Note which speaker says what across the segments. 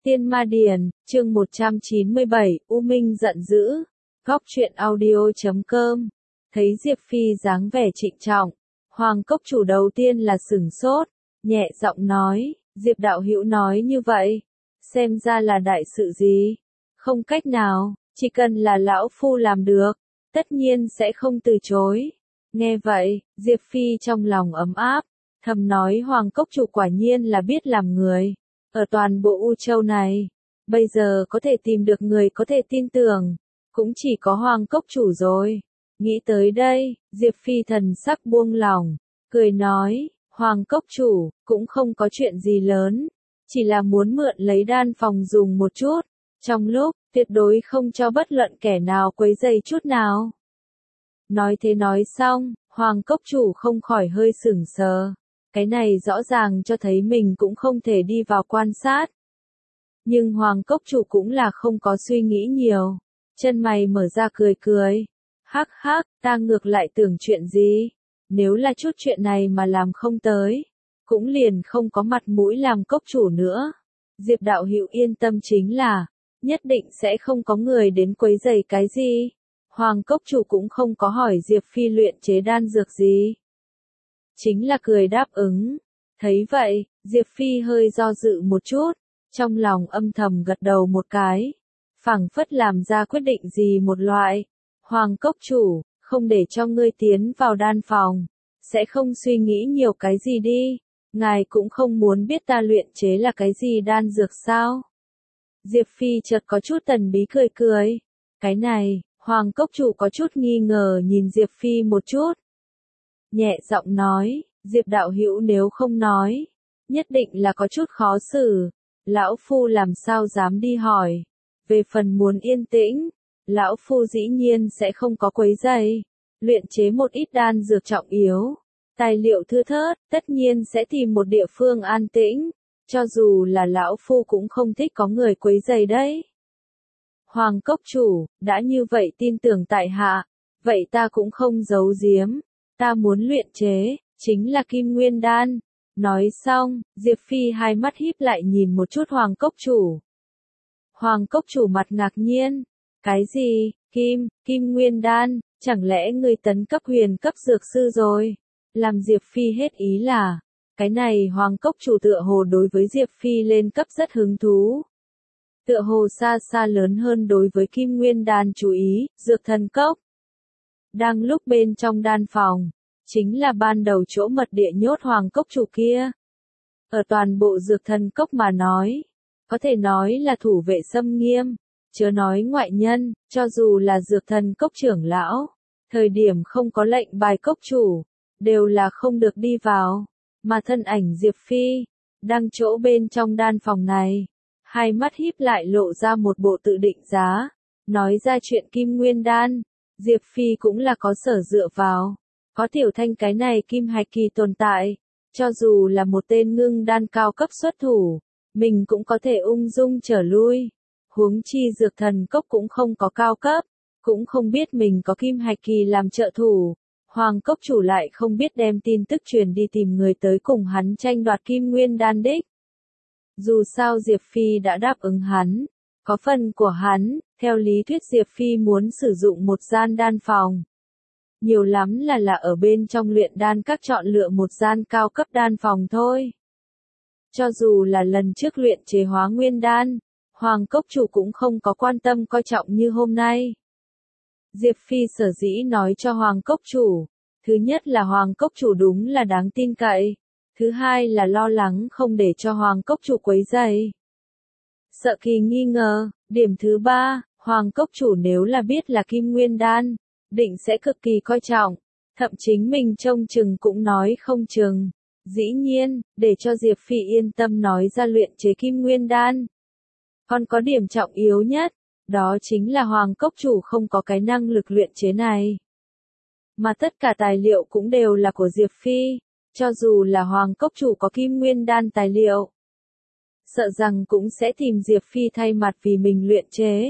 Speaker 1: Tiên Ma Điển, chương 197, U Minh giận dữ. Góc truyện audio.com. Thấy Diệp Phi dáng vẻ trịnh trọng, Hoàng cốc chủ đầu tiên là sửng sốt, nhẹ giọng nói, Diệp đạo hữu nói như vậy, xem ra là đại sự gì? Không cách nào, chỉ cần là lão phu làm được, tất nhiên sẽ không từ chối. Nghe vậy, Diệp Phi trong lòng ấm áp, thầm nói Hoàng cốc chủ quả nhiên là biết làm người. Ở toàn bộ U Châu này, bây giờ có thể tìm được người có thể tin tưởng, cũng chỉ có Hoàng cốc chủ rồi. Nghĩ tới đây, Diệp Phi thần sắc buông lỏng, cười nói, Hoàng cốc chủ, cũng không có chuyện gì lớn, chỉ là muốn mượn lấy đan phòng dùng một chút, trong lúc, tuyệt đối không cho bất luận kẻ nào quấy rầy chút nào. Nói thế nói xong, Hoàng cốc chủ không khỏi hơi sửng sờ. Cái này rõ ràng cho thấy mình cũng không thể đi vào quan sát. Nhưng Hoàng cốc chủ cũng là không có suy nghĩ nhiều. Chân mày mở ra cười cười. Hắc hắc, ta ngược lại tưởng chuyện gì? Nếu là chút chuyện này mà làm không tới, cũng liền không có mặt mũi làm cốc chủ nữa. Diệp đạo hữu yên tâm chính là, nhất định sẽ không có người đến quấy rầy cái gì. Hoàng cốc chủ cũng không có hỏi Diệp Phi luyện chế đan dược gì. Chính là cười đáp ứng. Thấy vậy, Diệp Phi hơi do dự một chút, trong lòng âm thầm gật đầu một cái, phảng phất làm ra quyết định gì một loại. Hoàng cốc chủ, không để cho ngươi tiến vào đan phòng, sẽ không suy nghĩ nhiều cái gì đi, ngài cũng không muốn biết ta luyện chế là cái gì đan dược sao? Diệp Phi chợt có chút tần bí cười cười. Cái này, Hoàng cốc chủ có chút nghi ngờ nhìn Diệp Phi một chút. Nhẹ giọng nói, Diệp đạo hữu nếu không nói, nhất định là có chút khó xử, lão phu làm sao dám đi hỏi. Về phần muốn yên tĩnh, lão phu dĩ nhiên sẽ không có quấy rầy, luyện chế một ít đan dược trọng yếu, tài liệu thưa thớt, tất nhiên sẽ tìm một địa phương an tĩnh, cho dù là lão phu cũng không thích có người quấy rầy đấy. Hoàng cốc chủ, đã như vậy tin tưởng tại hạ, vậy ta cũng không giấu giếm. Ta muốn luyện chế, chính là Kim Nguyên Đan. Nói xong, Diệp Phi hai mắt híp lại nhìn một chút Hoàng cốc chủ. Hoàng cốc chủ mặt ngạc nhiên. Cái gì, Kim Nguyên Đan, chẳng lẽ ngươi tấn cấp huyền cấp dược sư rồi? Làm Diệp Phi hết ý là, cái này Hoàng cốc chủ tựa hồ đối với Diệp Phi lên cấp rất hứng thú. Tựa hồ xa xa lớn hơn đối với Kim Nguyên Đan chú ý, dược thần cốc. Đang lúc bên trong đan phòng, chính là ban đầu chỗ mật địa nhốt Hoàng cốc chủ kia. Ở toàn bộ dược thần cốc mà nói, có thể nói là thủ vệ xâm nghiêm, chớ nói ngoại nhân, cho dù là dược thần cốc trưởng lão, thời điểm không có lệnh bài cốc chủ, đều là không được đi vào, mà thân ảnh Diệp Phi, đang chỗ bên trong đan phòng này, hai mắt híp lại lộ ra một bộ tự định giá, nói ra chuyện Kim Nguyên Đan. Diệp Phi cũng là có sở dựa vào, có Tiểu Thanh cái này kim hạch kỳ tồn tại, cho dù là một tên ngưng đan cao cấp xuất thủ, mình cũng có thể ung dung trở lui. Huống chi dược thần cốc cũng không có cao cấp, cũng không biết mình có kim hạch kỳ làm trợ thủ. Hoàng cốc chủ lại không biết đem tin tức truyền đi tìm người tới cùng hắn tranh đoạt Kim Nguyên Đan đích. Dù sao Diệp Phi đã đáp ứng hắn, có phần của hắn, theo lý thuyết Diệp Phi muốn sử dụng một gian đan phòng. Nhiều lắm là ở bên trong luyện đan các chọn lựa một gian cao cấp đan phòng thôi. Cho dù là lần trước luyện chế hóa nguyên đan, Hoàng cốc chủ cũng không có quan tâm coi trọng như hôm nay. Diệp Phi sở dĩ nói cho Hoàng cốc chủ, thứ nhất là Hoàng cốc chủ đúng là đáng tin cậy, thứ hai là lo lắng không để cho Hoàng cốc chủ quấy rầy. Sợ kỳ nghi ngờ, điểm thứ ba, Hoàng cốc chủ nếu là biết là Kim Nguyên Đan, định sẽ cực kỳ coi trọng, thậm chính mình trông chừng cũng nói không chừng. Dĩ nhiên, để cho Diệp Phi yên tâm nói ra luyện chế Kim Nguyên Đan. Còn có điểm trọng yếu nhất, đó chính là Hoàng cốc chủ không có cái năng lực luyện chế này. Mà tất cả tài liệu cũng đều là của Diệp Phi, cho dù là Hoàng cốc chủ có Kim Nguyên Đan tài liệu, sợ rằng cũng sẽ tìm Diệp Phi thay mặt vì mình luyện chế.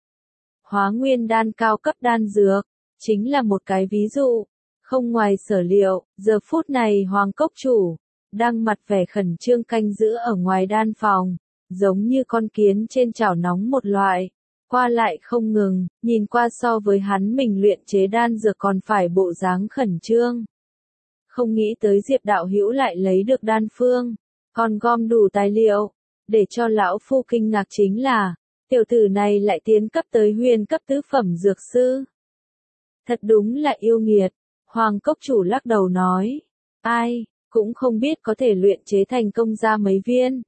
Speaker 1: Hóa nguyên đan cao cấp đan dược, chính là một cái ví dụ. Không ngoài sở liệu, giờ phút này Hoàng cốc chủ, đang mặt vẻ khẩn trương canh giữ ở ngoài đan phòng. giống như con kiến trên chảo nóng một loại, qua lại không ngừng, nhìn qua so với hắn mình luyện chế đan dược còn phải bộ dáng khẩn trương. Không nghĩ tới Diệp đạo hữu lại lấy được đan phương, còn gom đủ tài liệu, để cho lão phu kinh ngạc chính là, tiểu tử này lại tiến cấp tới huyền cấp tứ phẩm dược sư. Thật đúng là yêu nghiệt, Hoàng cốc chủ lắc đầu nói, ai, cũng không biết có thể luyện chế thành công ra mấy viên.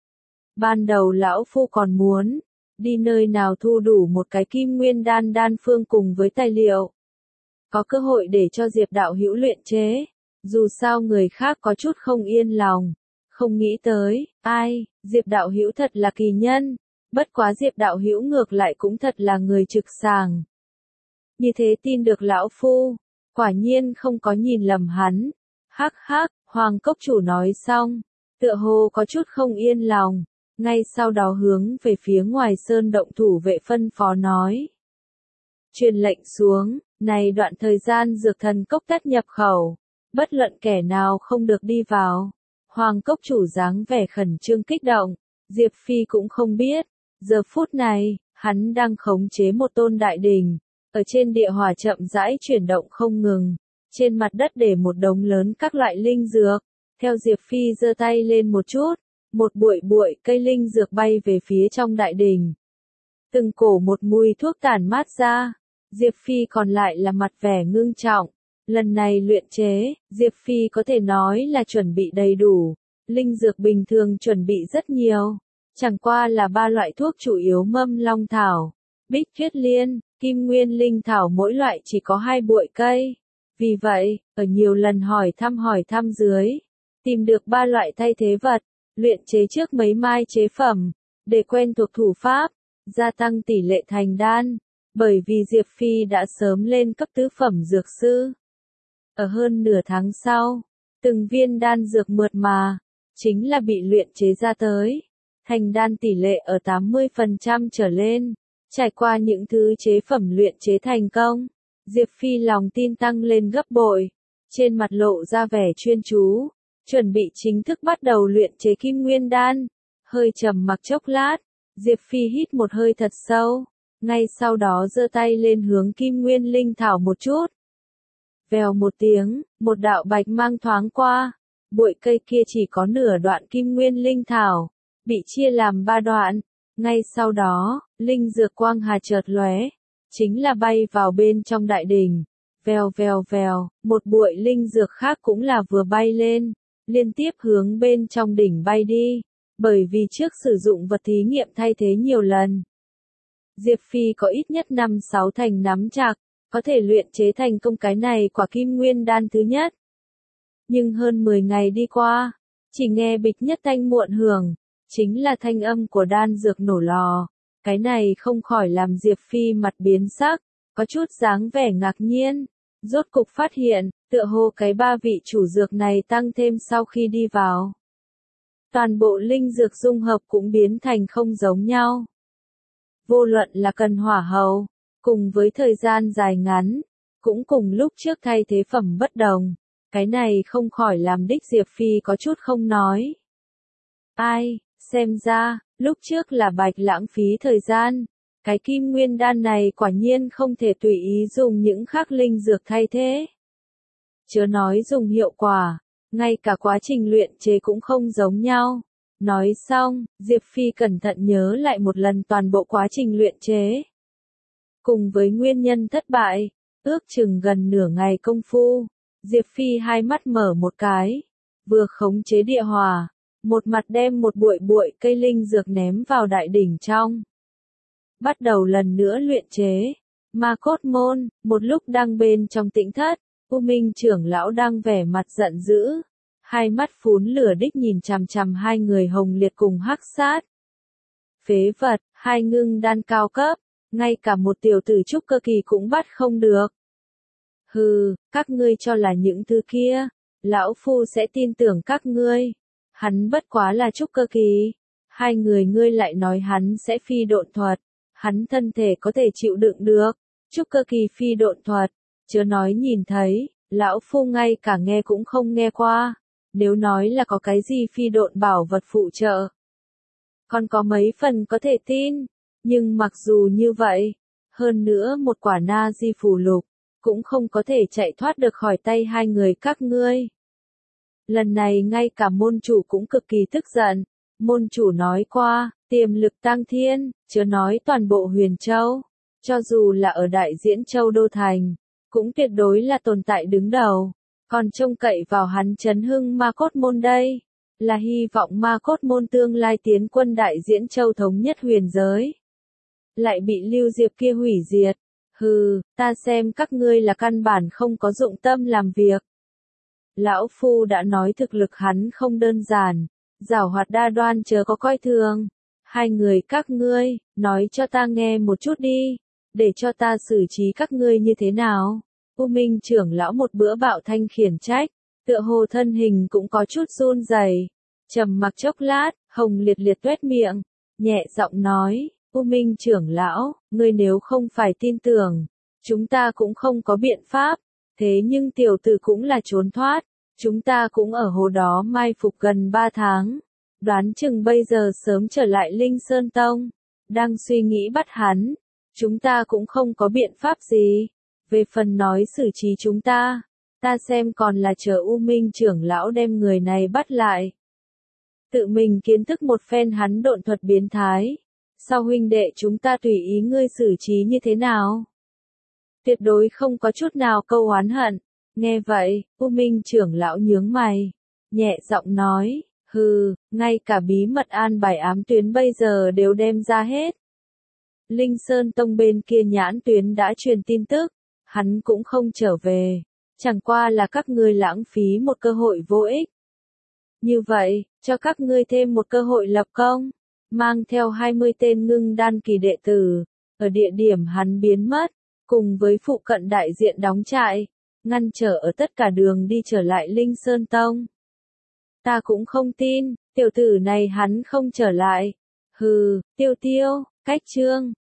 Speaker 1: Ban đầu lão phu còn muốn, đi nơi nào thu đủ một cái kim nguyên đan phương cùng với tài liệu. Có cơ hội để cho Diệp đạo hữu luyện chế, dù sao người khác có chút không yên lòng, không nghĩ tới, ai, Diệp đạo hữu thật là kỳ nhân, bất quá Diệp đạo hữu ngược lại cũng thật là người trực sàng. Như thế tin được lão phu, quả nhiên không có nhìn lầm hắn. Hắc hắc, Hoàng cốc chủ nói xong, tựa hồ có chút không yên lòng, ngay sau đó hướng về phía ngoài sơn động thủ vệ phân phó nói. Truyền lệnh xuống, này đoạn thời gian dược thần cốc tất nhập khẩu, bất luận kẻ nào không được đi vào. Hoàng cốc chủ dáng vẻ khẩn trương kích động, Diệp Phi cũng không biết, giờ phút này, hắn đang khống chế một tôn đại đỉnh, ở trên địa hỏa chậm rãi chuyển động không ngừng, trên mặt đất để một đống lớn các loại linh dược, theo Diệp Phi giơ tay lên một chút, một bụi bụi cây linh dược bay về phía trong đại đỉnh. Từng cổ một mùi thuốc tản mát ra, Diệp Phi còn lại là mặt vẻ ngưng trọng. Lần này luyện chế, Diệp Phi có thể nói là chuẩn bị đầy đủ, linh dược bình thường chuẩn bị rất nhiều, chẳng qua là 3 loại thuốc chủ yếu mâm long thảo, bích tuyết liên, kim nguyên linh thảo mỗi loại chỉ có 2 bụi cây. Vì vậy, ở nhiều lần hỏi thăm dưới, tìm được 3 loại thay thế vật, luyện chế trước mấy mai chế phẩm, để quen thuộc thủ pháp, gia tăng tỷ lệ thành đan, bởi vì Diệp Phi đã sớm lên cấp tứ phẩm dược sư. Ở hơn nửa tháng sau, từng viên đan dược mượt mà, chính là bị luyện chế ra tới, thành đan tỷ lệ ở 80% trở lên, trải qua những thứ chế phẩm luyện chế thành công, Diệp Phi lòng tin tăng lên gấp bội, trên mặt lộ ra vẻ chuyên chú, chuẩn bị chính thức bắt đầu luyện chế kim nguyên đan, hơi trầm mặc chốc lát, Diệp Phi hít một hơi thật sâu, ngay sau đó giơ tay lên hướng kim nguyên linh thảo một chút. Vèo một tiếng, một đạo bạch mang thoáng qua, bụi cây kia chỉ có nửa đoạn kim nguyên linh thảo, bị chia làm 3 đoạn, ngay sau đó, linh dược quang hà chợt lóe, chính là bay vào bên trong đại đỉnh, vèo vèo vèo, một bụi linh dược khác cũng là vừa bay lên, liên tiếp hướng bên trong đỉnh bay đi, bởi vì trước sử dụng vật thí nghiệm thay thế nhiều lần. Diệp Phi có ít nhất 5-6 thành nắm chặt, có thể luyện chế thành công cái này quả kim nguyên đan thứ nhất. Nhưng hơn 10 ngày đi qua, chỉ nghe bịch nhất thanh muộn hưởng, chính là thanh âm của đan dược nổ lò. Cái này không khỏi làm Diệp Phi mặt biến sắc, có chút dáng vẻ ngạc nhiên. Rốt cục phát hiện, tựa hồ cái 3 vị chủ dược này tăng thêm sau khi đi vào. Toàn bộ linh dược dung hợp cũng biến thành không giống nhau. Vô luận là cần hỏa hầu, cùng với thời gian dài ngắn, cũng cùng lúc trước thay thế phẩm bất đồng, cái này không khỏi làm đích Diệp Phi có chút không nói. Ai, xem ra, lúc trước là bạch lãng phí thời gian, cái kim nguyên đan này quả nhiên không thể tùy ý dùng những khác linh dược thay thế. Chớ nói dùng hiệu quả, ngay cả quá trình luyện chế cũng không giống nhau. Nói xong, Diệp Phi cẩn thận nhớ lại một lần toàn bộ quá trình luyện chế. Cùng với nguyên nhân thất bại, ước chừng gần nửa ngày công phu, Diệp Phi hai mắt mở một cái, vừa khống chế địa hỏa, một mặt đem một bụi bụi cây linh dược ném vào đại đỉnh trong. Bắt đầu lần nữa luyện chế. Ma Cốt Môn, một lúc đang bên trong tĩnh thất, U Minh trưởng lão đang vẻ mặt giận dữ, hai mắt phún lửa đích nhìn chằm chằm hai người Hồng Liệt cùng Hắc Sát. Phế vật, hai ngưng đan cao cấp, ngay cả một tiểu tử trúc cơ kỳ cũng bắt không được. Hừ, các ngươi cho là những thứ kia, lão phu sẽ tin tưởng các ngươi. Hắn bất quá là trúc cơ kỳ. Hai người ngươi lại nói hắn sẽ phi độn thuật. Hắn thân thể có thể chịu đựng được. Trúc cơ kỳ phi độn thuật. Chớ nói nhìn thấy, lão phu ngay cả nghe cũng không nghe qua. Nếu nói là có cái gì phi độn bảo vật phụ trợ. còn có mấy phần có thể tin. Nhưng mặc dù như vậy, hơn nữa một quả na di phù lục, cũng không có thể chạy thoát được khỏi tay hai người các ngươi. Lần này ngay cả môn chủ cũng cực kỳ tức giận. Môn chủ nói qua, tiềm lực tăng thiên, chớ nói toàn bộ Huyền Châu. Cho dù là ở Đại Diễn Châu Đô Thành, cũng tuyệt đối là tồn tại đứng đầu. Còn trông cậy vào hắn chấn hưng ma cốt môn đây, là hy vọng ma cốt môn tương lai tiến quân Đại Diễn Châu thống nhất huyền giới. Lại bị Lưu Diệp kia hủy diệt. Hừ, ta xem các ngươi là căn bản không có dụng tâm làm việc. Lão Phu đã nói thực lực hắn không đơn giản, giảo hoạt đa đoan chớ có coi thường. Hai người các ngươi, nói cho ta nghe một chút đi, để cho ta xử trí các ngươi như thế nào. U Minh trưởng lão một bữa bạo thanh khiển trách, tựa hồ thân hình cũng có chút run rẩy. Trầm mặc chốc lát, Hồng Liệt Liệt tuét miệng, nhẹ giọng nói, U Minh trưởng lão, ngươi nếu không phải tin tưởng, chúng ta cũng không có biện pháp, thế nhưng tiểu tử cũng là trốn thoát, chúng ta cũng ở hồ đó mai phục gần 3 tháng, đoán chừng bây giờ sớm trở lại Linh Sơn Tông, đang suy nghĩ bắt hắn, chúng ta cũng không có biện pháp gì, về phần nói xử trí chúng ta xem còn là chờ U Minh trưởng lão đem người này bắt lại. Tự mình kiến thức một phen hắn độn thuật biến thái. Sau huynh đệ chúng ta tùy ý ngươi xử trí như thế nào. Tuyệt đối không có chút nào câu oán hận. Nghe vậy, U Minh trưởng lão nhướng mày. Nhẹ giọng nói, hừ, ngay cả bí mật an bài ám tuyến bây giờ đều đem ra hết. Linh Sơn Tông bên kia nhãn tuyến đã truyền tin tức. Hắn cũng không trở về. Chẳng qua là các ngươi lãng phí một cơ hội vô ích. Như vậy, cho các ngươi thêm một cơ hội lập công. Mang theo 20 tên ngưng đan kỳ đệ tử, ở địa điểm hắn biến mất, cùng với phụ cận đại diện đóng trại, ngăn trở ở tất cả đường đi trở lại Linh Sơn Tông. Ta cũng không tin, tiểu tử này hắn không trở lại. Hừ, Tiêu Tiêu, cách chương.